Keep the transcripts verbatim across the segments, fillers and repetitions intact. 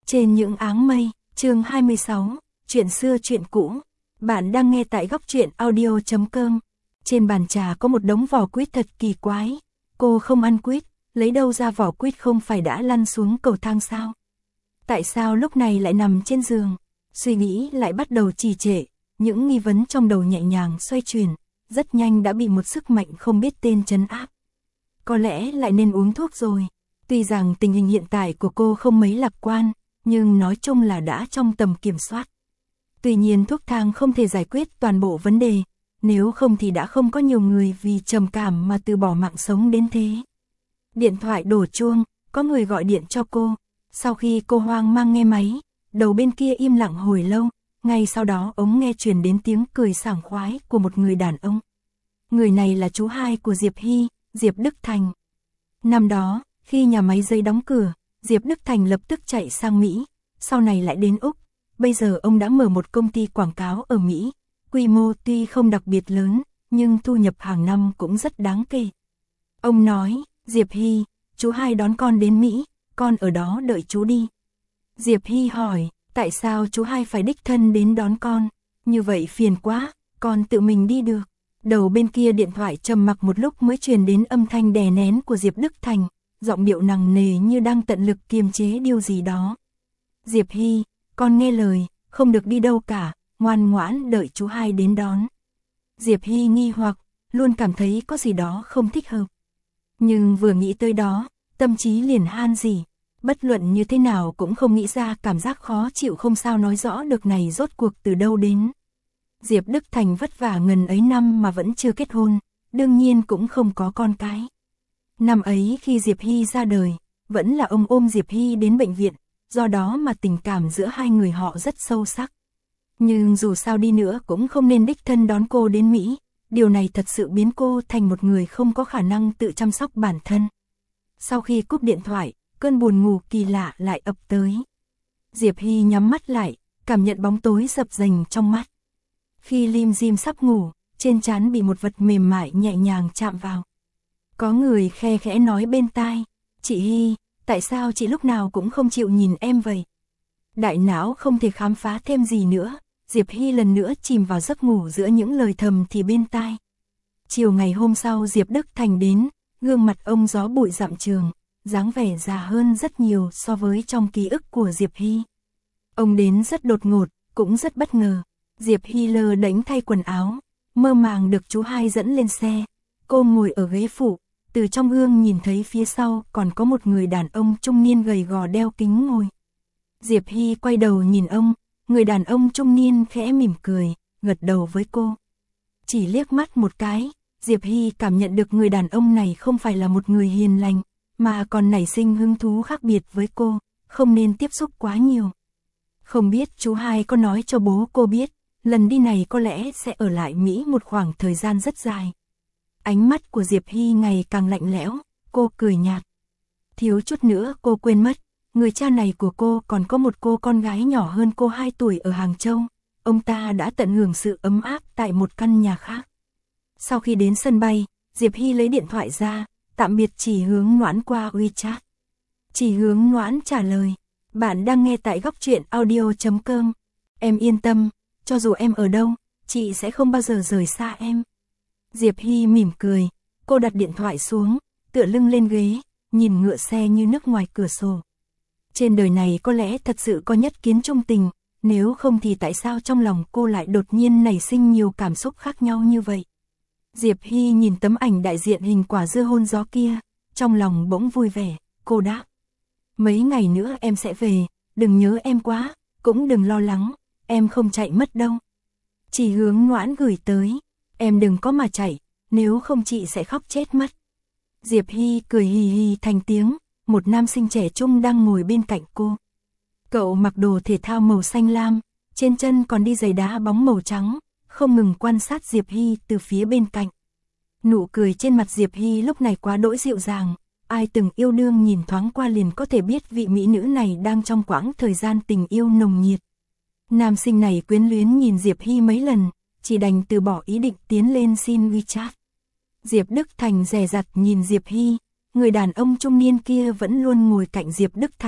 Trên những áng mây, chương hai mươi sáu, chuyện xưa chuyện cũ. Bạn đang nghe tại góc truyện audio chấm com. Trên bàn trà có một đống vỏ quýt thật kỳ quái. Cô không ăn quýt, lấy đâu ra vỏ quýt, không phải đã lăn xuống cầu thang sao? Tại sao lúc này lại nằm trên giường? Suy nghĩ lại bắt đầu trì trệ, những nghi vấn trong đầu nhẹ nhàng xoay chuyển, rất nhanh đã bị một sức mạnh không biết tên trấn áp. Có lẽ lại nên uống thuốc rồi. Tuy rằng tình hình hiện tại của cô không mấy lạc quan, nhưng nói chung là đã trong tầm kiểm soát. Tuy nhiên thuốc thang không thể giải quyết toàn bộ vấn đề, nếu không thì đã không có nhiều người vì trầm cảm mà từ bỏ mạng sống đến thế. Điện thoại đổ chuông, có người gọi điện cho cô. Sau khi cô hoang mang nghe máy, đầu bên kia im lặng hồi lâu, ngay sau đó ống nghe truyền đến tiếng cười sảng khoái của một người đàn ông. Người này là chú hai của Diệp Hy, Diệp Đức Thành. Năm đó, khi nhà máy giấy đóng cửa, Diệp Đức Thành lập tức chạy sang Mỹ, sau này lại đến Úc. Bây giờ ông đã mở một công ty quảng cáo ở Mỹ, quy mô tuy không đặc biệt lớn, nhưng thu nhập hàng năm cũng rất đáng kể. Ông nói, Diệp Hy, chú hai đón con đến Mỹ, con ở đó đợi chú đi. Diệp Hy hỏi, tại sao chú hai phải đích thân đến đón con? Như vậy phiền quá, con tự mình đi được. Đầu bên kia điện thoại trầm mặc một lúc mới truyền đến âm thanh đè nén của Diệp Đức Thành, giọng điệu nặng nề như đang tận lực kiềm chế điều gì đó. Diệp Hy, con nghe lời, không được đi đâu cả, ngoan ngoãn đợi chú hai đến đón. Diệp Hy nghi hoặc, luôn cảm thấy có gì đó không thích hợp. Nhưng vừa nghĩ tới đó, tâm trí liền han rỉ, bất luận như thế nào cũng không nghĩ ra cảm giác khó chịu không sao nói rõ được này rốt cuộc từ đâu đến. Diệp Đức Thành vất vả ngần ấy năm mà vẫn chưa kết hôn, đương nhiên cũng không có con cái. Năm ấy khi Diệp Hy ra đời, vẫn là ông ôm Diệp Hy đến bệnh viện, do đó mà tình cảm giữa hai người họ rất sâu sắc. Nhưng dù sao đi nữa cũng không nên đích thân đón cô đến Mỹ, điều này thật sự biến cô thành một người không có khả năng tự chăm sóc bản thân. Sau khi cúp điện thoại, cơn buồn ngủ kỳ lạ lại ập tới. Diệp Hy nhắm mắt lại, cảm nhận bóng tối dập dềnh trong mắt. Khi lim dim sắp ngủ, trên trán bị một vật mềm mại nhẹ nhàng chạm vào. Có người khe khẽ nói bên tai, chị Hy, tại sao chị lúc nào cũng không chịu nhìn em vậy? Đại não không thể khám phá thêm gì nữa, Diệp Hy lần nữa chìm vào giấc ngủ giữa những lời thầm thì bên tai. Chiều ngày hôm sau Diệp Đức Thành đến, gương mặt ông gió bụi rậm trường, dáng vẻ già hơn rất nhiều so với trong ký ức của Diệp Hy. Ông đến rất đột ngột, cũng rất bất ngờ. Diệp Hy lơ đánh thay quần áo, mơ màng được chú hai dẫn lên xe. Cô ngồi ở ghế phụ, từ trong gương nhìn thấy phía sau còn có một người đàn ông trung niên gầy gò đeo kính ngồi. Diệp Hy quay đầu nhìn ông, người đàn ông trung niên khẽ mỉm cười, gật đầu với cô. Chỉ liếc mắt một cái, Diệp Hy cảm nhận được người đàn ông này không phải là một người hiền lành, mà còn nảy sinh hứng thú khác biệt với cô, không nên tiếp xúc quá nhiều. Không biết chú hai có nói cho bố cô biết, lần đi này có lẽ sẽ ở lại Mỹ một khoảng thời gian rất dài. Ánh mắt của Diệp Hy ngày càng lạnh lẽo, cô cười nhạt. Thiếu chút nữa cô quên mất, người cha này của cô còn có một cô con gái nhỏ hơn cô hai tuổi ở Hàng Châu. Ông ta đã tận hưởng sự ấm áp tại một căn nhà khác. Sau khi đến sân bay, Diệp Hy lấy điện thoại ra, tạm biệt Chỉ Hướng Noãn qua WeChat. Chỉ Hướng Noãn trả lời, bạn đang nghe tại góc truyện audio chấm com. Em yên tâm, cho dù em ở đâu, chị sẽ không bao giờ rời xa em. Diệp Hy mỉm cười, cô đặt điện thoại xuống, tựa lưng lên ghế, nhìn ngựa xe như nước ngoài cửa sổ. Trên đời này có lẽ thật sự có nhất kiến chung tình, nếu không thì tại sao trong lòng cô lại đột nhiên nảy sinh nhiều cảm xúc khác nhau như vậy? Diệp Hy nhìn tấm ảnh đại diện hình quả dưa hôn gió kia, trong lòng bỗng vui vẻ, cô đáp. Mấy ngày nữa em sẽ về, đừng nhớ em quá, cũng đừng lo lắng, em không chạy mất đâu. Chỉ Hướng Noãn gửi tới, em đừng có mà chạy, nếu không chị sẽ khóc chết mất. Diệp Hy cười hì hì thành tiếng, một nam sinh trẻ trung đang ngồi bên cạnh cô. Cậu mặc đồ thể thao màu xanh lam, trên chân còn đi giày đá bóng màu trắng, không ngừng quan sát Diệp Hy từ phía bên cạnh. Nụ cười trên mặt Diệp Hy lúc này quá đỗi dịu dàng, ai từng yêu đương nhìn thoáng qua liền có thể biết vị mỹ nữ này đang trong quãng thời gian tình yêu nồng nhiệt. Nam sinh này quyến luyến nhìn Diệp Hy mấy lần, chỉ đành từ bỏ ý định tiến lên xin WeChat. Diệp Đức Thành dè dặt nhìn Diệp Hy, người đàn ông trung niên kia vẫn luôn ngồi cạnh Diệp Đức Thành,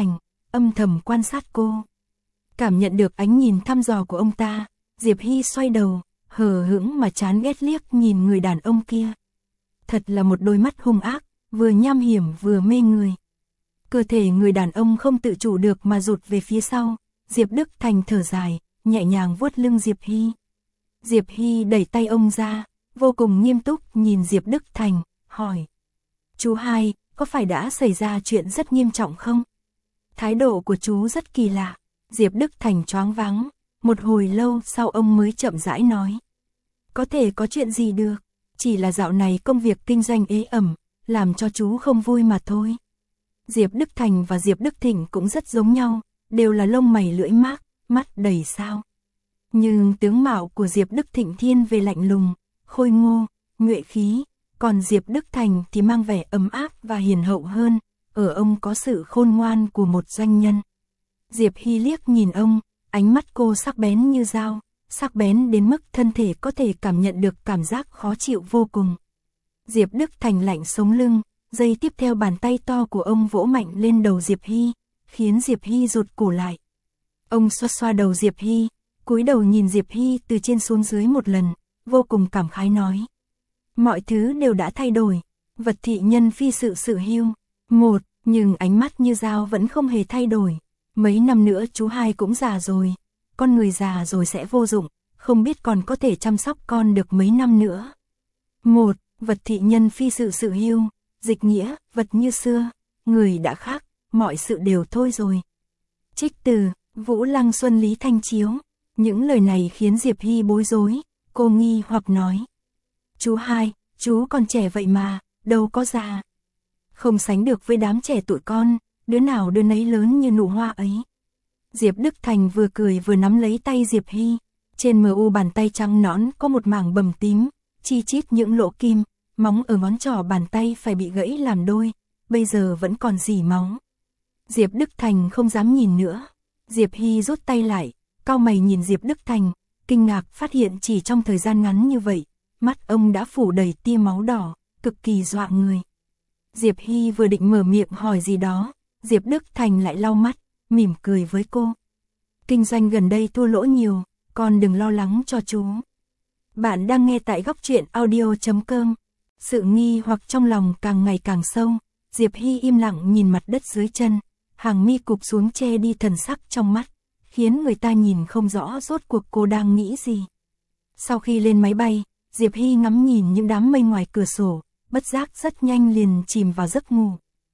âm thầm quan sát cô. Cảm nhận được ánh nhìn thăm dò của ông ta, Diệp Hy xoay đầu, hờ hững mà chán ghét liếc nhìn người đàn ông kia. Thật là một đôi mắt hung ác, vừa nham hiểm vừa mê người. Cơ thể người đàn ông không tự chủ được mà rụt về phía sau, Diệp Đức Thành thở dài, nhẹ nhàng vuốt lưng Diệp Hy. Diệp Hy đẩy tay ông ra, vô cùng nghiêm túc nhìn Diệp Đức Thành, hỏi. Chú hai, có phải đã xảy ra chuyện rất nghiêm trọng không? Thái độ của chú rất kỳ lạ. Diệp Đức Thành choáng váng, một hồi lâu sau ông mới chậm rãi nói. Có thể có chuyện gì được, chỉ là dạo này công việc kinh doanh ế ẩm, làm cho chú không vui mà thôi. Diệp Đức Thành và Diệp Đức Thịnh cũng rất giống nhau, đều là lông mày lưỡi mác, mắt đầy sao. Nhưng tướng mạo của Diệp Đức Thịnh thiên về lạnh lùng, khôi ngô, nhuệ khí, còn Diệp Đức Thành thì mang vẻ ấm áp và hiền hậu hơn, ở ông có sự khôn ngoan của một doanh nhân. Diệp Hy liếc nhìn ông, ánh mắt cô sắc bén như dao, sắc bén đến mức thân thể có thể cảm nhận được cảm giác khó chịu vô cùng. Diệp Đức Thành lạnh sống lưng, giây tiếp theo bàn tay to của ông vỗ mạnh lên đầu Diệp Hy, khiến Diệp Hy rụt cổ lại. Ông xoa xoa đầu Diệp Hy, cúi đầu nhìn Diệp Hy từ trên xuống dưới một lần, vô cùng cảm khái nói. Mọi thứ đều đã thay đổi, vật thị nhân phi sự sự hưu. Một, nhưng ánh mắt như dao vẫn không hề thay đổi. Mấy năm nữa chú hai cũng già rồi, con người già rồi sẽ vô dụng, không biết còn có thể chăm sóc con được mấy năm nữa. Một, vật thị nhân phi sự sự hưu, dịch nghĩa, vật như xưa, người đã khác, mọi sự đều thôi rồi. Trích từ, Vũ Lăng Xuân Lý Thanh Chiếu. Những lời này khiến Diệp Hy bối rối, cô nghi hoặc nói. Chú hai, chú còn trẻ vậy mà, đâu có già. Không sánh được với đám trẻ tụi con, đứa nào đứa nấy lớn như nụ hoa ấy. Diệp Đức Thành vừa cười vừa nắm lấy tay Diệp Hy, trên mờ u bàn tay trắng nõn có một mảng bầm tím, chi chít những lỗ kim, móng ở ngón trỏ bàn tay phải bị gãy làm đôi, bây giờ vẫn còn rỉ máu. Diệp Đức Thành không dám nhìn nữa, Diệp Hy rút tay lại, cau mày nhìn Diệp Đức Thành, kinh ngạc phát hiện chỉ trong thời gian ngắn như vậy, mắt ông đã phủ đầy tia máu đỏ, cực kỳ dọa người. Diệp Hy vừa định mở miệng hỏi gì đó, Diệp Đức Thành lại lau mắt, mỉm cười với cô. Kinh doanh gần đây thua lỗ nhiều, con đừng lo lắng cho chú. Bạn đang nghe tại góc truyện audio chấm com. Sự nghi hoặc trong lòng càng ngày càng sâu, Diệp Hy im lặng nhìn mặt đất dưới chân, hàng mi cụp xuống che đi thần sắc trong mắt, khiến người ta nhìn không rõ rốt cuộc cô đang nghĩ gì. Sau khi lên máy bay, Diệp Hy ngắm nhìn những đám mây ngoài cửa sổ, bất giác rất nhanh liền chìm vào giấc ngủ.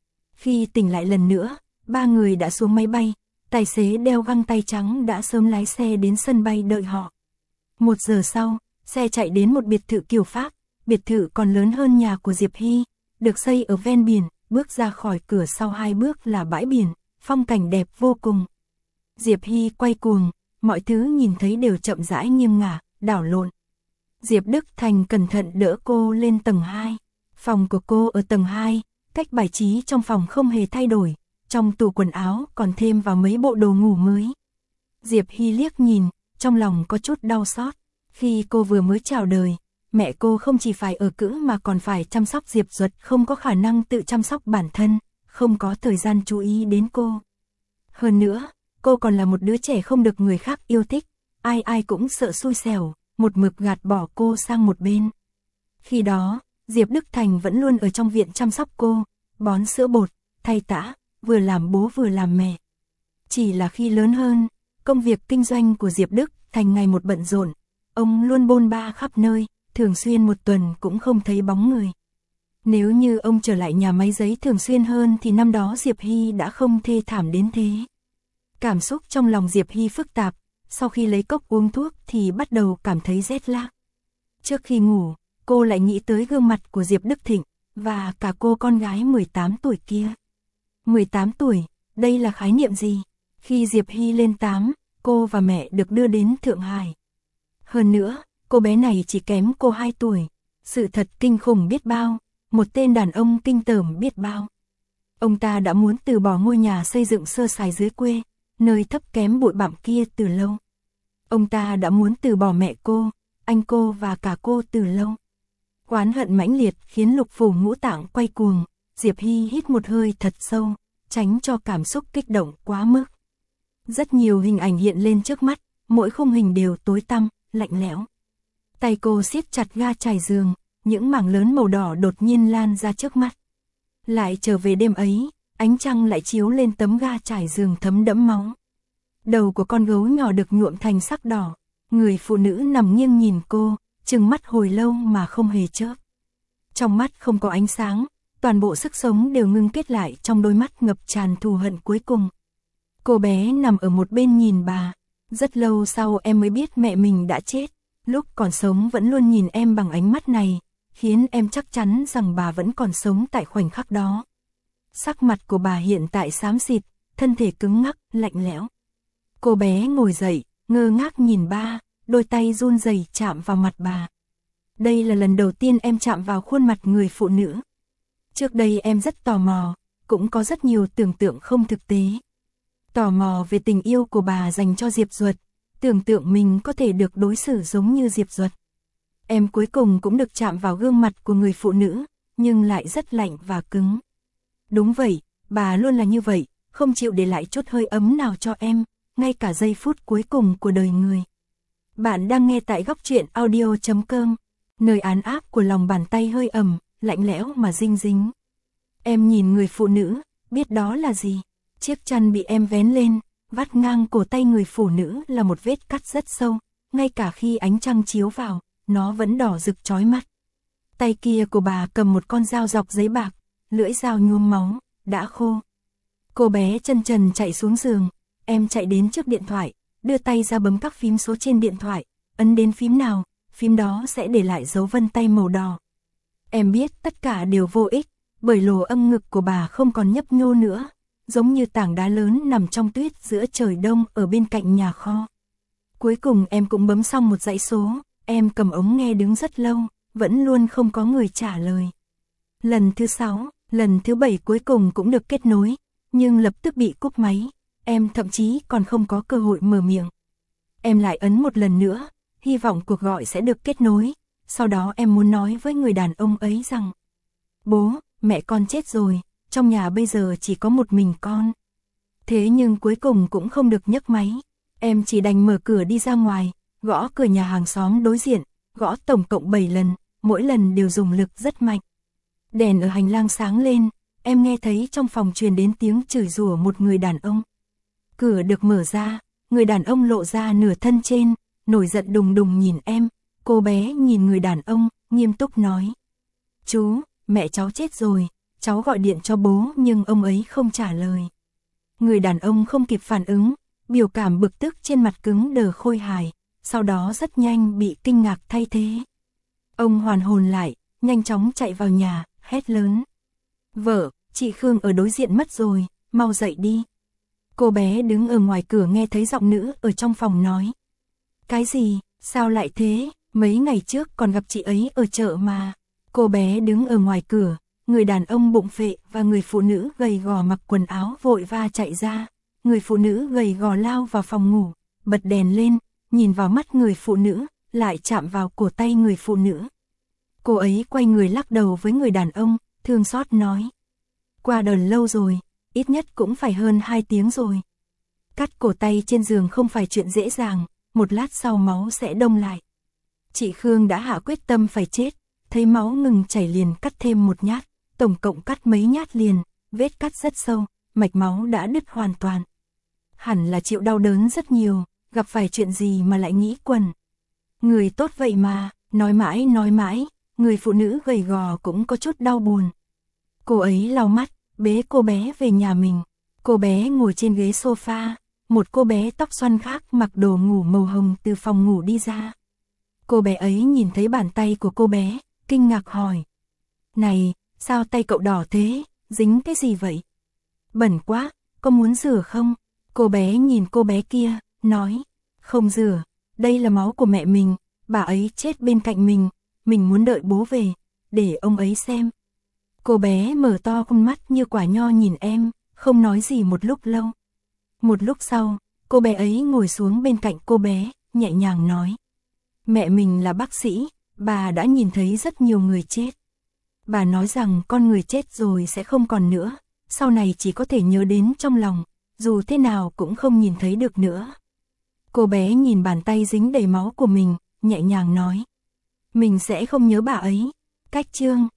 Khi tỉnh lại lần nữa, ba người đã xuống máy bay, tài xế đeo găng tay trắng đã sớm lái xe đến sân bay đợi họ. Một giờ sau, xe chạy đến một biệt thự kiểu Pháp, biệt thự còn lớn hơn nhà của Diệp Hy, được xây ở ven biển, bước ra khỏi cửa sau hai bước là bãi biển, phong cảnh đẹp vô cùng. Diệp Hy quay cuồng, mọi thứ nhìn thấy đều chậm rãi nghiêng ngả, đảo lộn. Diệp Đức Thành cẩn thận đỡ cô lên tầng hai. Phòng của cô ở tầng hai, cách bài trí trong phòng không hề thay đổi, trong tủ quần áo còn thêm vào mấy bộ đồ ngủ mới. Diệp Hy liếc nhìn, trong lòng có chút đau xót. Khi cô vừa mới chào đời, mẹ cô không chỉ phải ở cữ mà còn phải chăm sóc Diệp Duật, không có khả năng tự chăm sóc bản thân, không có thời gian chú ý đến cô. Hơn nữa, cô còn là một đứa trẻ không được người khác yêu thích, ai ai cũng sợ xui xẻo, một mực gạt bỏ cô sang một bên. Khi đó, Diệp Đức Thành vẫn luôn ở trong viện chăm sóc cô, bón sữa bột, thay tã, vừa làm bố vừa làm mẹ. Chỉ là khi lớn hơn, công việc kinh doanh của Diệp Đức Thành ngày một bận rộn, ông luôn bôn ba khắp nơi, thường xuyên một tuần cũng không thấy bóng người. Nếu như ông trở lại nhà máy giấy thường xuyên hơn thì năm đó Diệp Hy đã không thê thảm đến thế. Cảm xúc trong lòng Diệp Hy phức tạp, sau khi lấy cốc uống thuốc thì bắt đầu cảm thấy rét lác. Trước khi ngủ, cô lại nghĩ tới gương mặt của Diệp Đức Thịnh, và cả cô con gái mười tám tuổi kia. mười tám tuổi, đây là khái niệm gì? Khi Diệp Hy lên tám, cô và mẹ được đưa đến Thượng Hải. Hơn nữa, cô bé này chỉ kém cô hai tuổi. Sự thật kinh khủng biết bao, một tên đàn ông kinh tởm biết bao. Ông ta đã muốn từ bỏ ngôi nhà xây dựng sơ sài dưới quê, nơi thấp kém bụi bặm kia từ lâu. Ông ta đã muốn từ bỏ mẹ cô, anh cô và cả cô từ lâu. Oán hận mãnh liệt khiến lục phủ ngũ tạng quay cuồng, Diệp Hy hít một hơi thật sâu, tránh cho cảm xúc kích động quá mức. Rất nhiều hình ảnh hiện lên trước mắt, mỗi khung hình đều tối tăm, lạnh lẽo. Tay cô siết chặt ga trải giường, những mảng lớn màu đỏ đột nhiên lan ra trước mắt. Lại trở về đêm ấy, ánh trăng lại chiếu lên tấm ga trải giường thấm đẫm máu. Đầu của con gấu nhỏ được nhuộm thành sắc đỏ, người phụ nữ nằm nghiêng nhìn cô, trừng mắt hồi lâu mà không hề chớp. Trong mắt không có ánh sáng, toàn bộ sức sống đều ngưng kết lại trong đôi mắt ngập tràn thù hận cuối cùng. Cô bé nằm ở một bên nhìn bà, rất lâu sau em mới biết mẹ mình đã chết, lúc còn sống vẫn luôn nhìn em bằng ánh mắt này, khiến em chắc chắn rằng bà vẫn còn sống tại khoảnh khắc đó. Sắc mặt của bà hiện tại xám xịt, thân thể cứng ngắc, lạnh lẽo. Cô bé ngồi dậy, ngơ ngác nhìn ba, đôi tay run rẩy chạm vào mặt bà. Đây là lần đầu tiên em chạm vào khuôn mặt người phụ nữ. Trước đây em rất tò mò, cũng có rất nhiều tưởng tượng không thực tế. Tò mò về tình yêu của bà dành cho Diệp Duật, tưởng tượng mình có thể được đối xử giống như Diệp Duật. Em cuối cùng cũng được chạm vào gương mặt của người phụ nữ, nhưng lại rất lạnh và cứng. Đúng vậy, bà luôn là như vậy, không chịu để lại chút hơi ấm nào cho em, ngay cả giây phút cuối cùng của đời người. Bạn đang nghe tại góc truyện audio chấm com, nơi án áp của lòng bàn tay hơi ẩm, lạnh lẽo mà dinh dính. Em nhìn người phụ nữ, biết đó là gì? Chiếc chăn bị em vén lên, vắt ngang cổ tay người phụ nữ là một vết cắt rất sâu, ngay cả khi ánh trăng chiếu vào, nó vẫn đỏ rực chói mắt. Tay kia của bà cầm một con dao dọc giấy bạc, lưỡi dao nhuốm máu, đã khô. Cô bé chân trần chạy xuống giường, em chạy đến trước điện thoại, đưa tay ra bấm các phím số trên điện thoại, ấn đến phím nào, phím đó sẽ để lại dấu vân tay màu đỏ. Em biết tất cả đều vô ích, bởi lỗ âm ngực của bà không còn nhấp nhô nữa, giống như tảng đá lớn nằm trong tuyết giữa trời đông ở bên cạnh nhà kho. Cuối cùng em cũng bấm xong một dãy số, em cầm ống nghe đứng rất lâu, vẫn luôn không có người trả lời. Lần thứ sáu, lần thứ bảy cuối cùng cũng được kết nối, nhưng lập tức bị cúp máy, em thậm chí còn không có cơ hội mở miệng. Em lại ấn một lần nữa, hy vọng cuộc gọi sẽ được kết nối, sau đó em muốn nói với người đàn ông ấy rằng: bố, mẹ con chết rồi, trong nhà bây giờ chỉ có một mình con. Thế nhưng cuối cùng cũng không được nhấc máy, em chỉ đành mở cửa đi ra ngoài, gõ cửa nhà hàng xóm đối diện, gõ tổng cộng bảy lần, mỗi lần đều dùng lực rất mạnh. Đèn ở hành lang sáng lên, em nghe thấy trong phòng truyền đến tiếng chửi rủa một người đàn ông. Cửa được mở ra, người đàn ông lộ ra nửa thân trên, nổi giận đùng đùng nhìn em, cô bé nhìn người đàn ông, nghiêm túc nói: chú, mẹ cháu chết rồi, cháu gọi điện cho bố nhưng ông ấy không trả lời. Người đàn ông không kịp phản ứng, biểu cảm bực tức trên mặt cứng đờ khôi hài, sau đó rất nhanh bị kinh ngạc thay thế. Ông hoàn hồn lại, nhanh chóng chạy vào nhà, hét lớn: vợ, chị Khương ở đối diện mất rồi, mau dậy đi. Cô bé đứng ở ngoài cửa nghe thấy giọng nữ ở trong phòng nói: cái gì, sao lại thế, mấy ngày trước còn gặp chị ấy ở chợ mà. Cô bé đứng ở ngoài cửa, người đàn ông bụng phệ và người phụ nữ gầy gò mặc quần áo vội va chạy ra. Người phụ nữ gầy gò lao vào phòng ngủ, bật đèn lên, nhìn vào mắt người phụ nữ, lại chạm vào cổ tay người phụ nữ. Cô ấy quay người lắc đầu với người đàn ông, thương xót nói: qua đời lâu rồi, ít nhất cũng phải hơn hai tiếng rồi. Cắt cổ tay trên giường không phải chuyện dễ dàng, một lát sau máu sẽ đông lại. Chị Khương đã hạ quyết tâm phải chết, thấy máu ngừng chảy liền cắt thêm một nhát, tổng cộng cắt mấy nhát liền, vết cắt rất sâu, mạch máu đã đứt hoàn toàn. Hẳn là chịu đau đớn rất nhiều, gặp phải chuyện gì mà lại nghĩ quẩn. Người tốt vậy mà, nói mãi nói mãi, người phụ nữ gầy gò cũng có chút đau buồn. Cô ấy lau mắt, bế cô bé về nhà mình. Cô bé ngồi trên ghế sofa, một cô bé tóc xoăn khác mặc đồ ngủ màu hồng từ phòng ngủ đi ra. Cô bé ấy nhìn thấy bàn tay của cô bé, kinh ngạc hỏi: này, sao tay cậu đỏ thế, dính cái gì vậy? Bẩn quá, có muốn rửa không? Cô bé nhìn cô bé kia, nói: không rửa, đây là máu của mẹ mình, bà ấy chết bên cạnh mình, mình muốn đợi bố về, để ông ấy xem. Cô bé mở to con mắt như quả nho nhìn em, không nói gì một lúc lâu. Một lúc sau, cô bé ấy ngồi xuống bên cạnh cô bé, nhẹ nhàng nói: mẹ mình là bác sĩ, bà đã nhìn thấy rất nhiều người chết. Bà nói rằng con người chết rồi sẽ không còn nữa, sau này chỉ có thể nhớ đến trong lòng, dù thế nào cũng không nhìn thấy được nữa. Cô bé nhìn bàn tay dính đầy máu của mình, nhẹ nhàng nói. Mình sẽ không nhớ bà ấy. Cách chương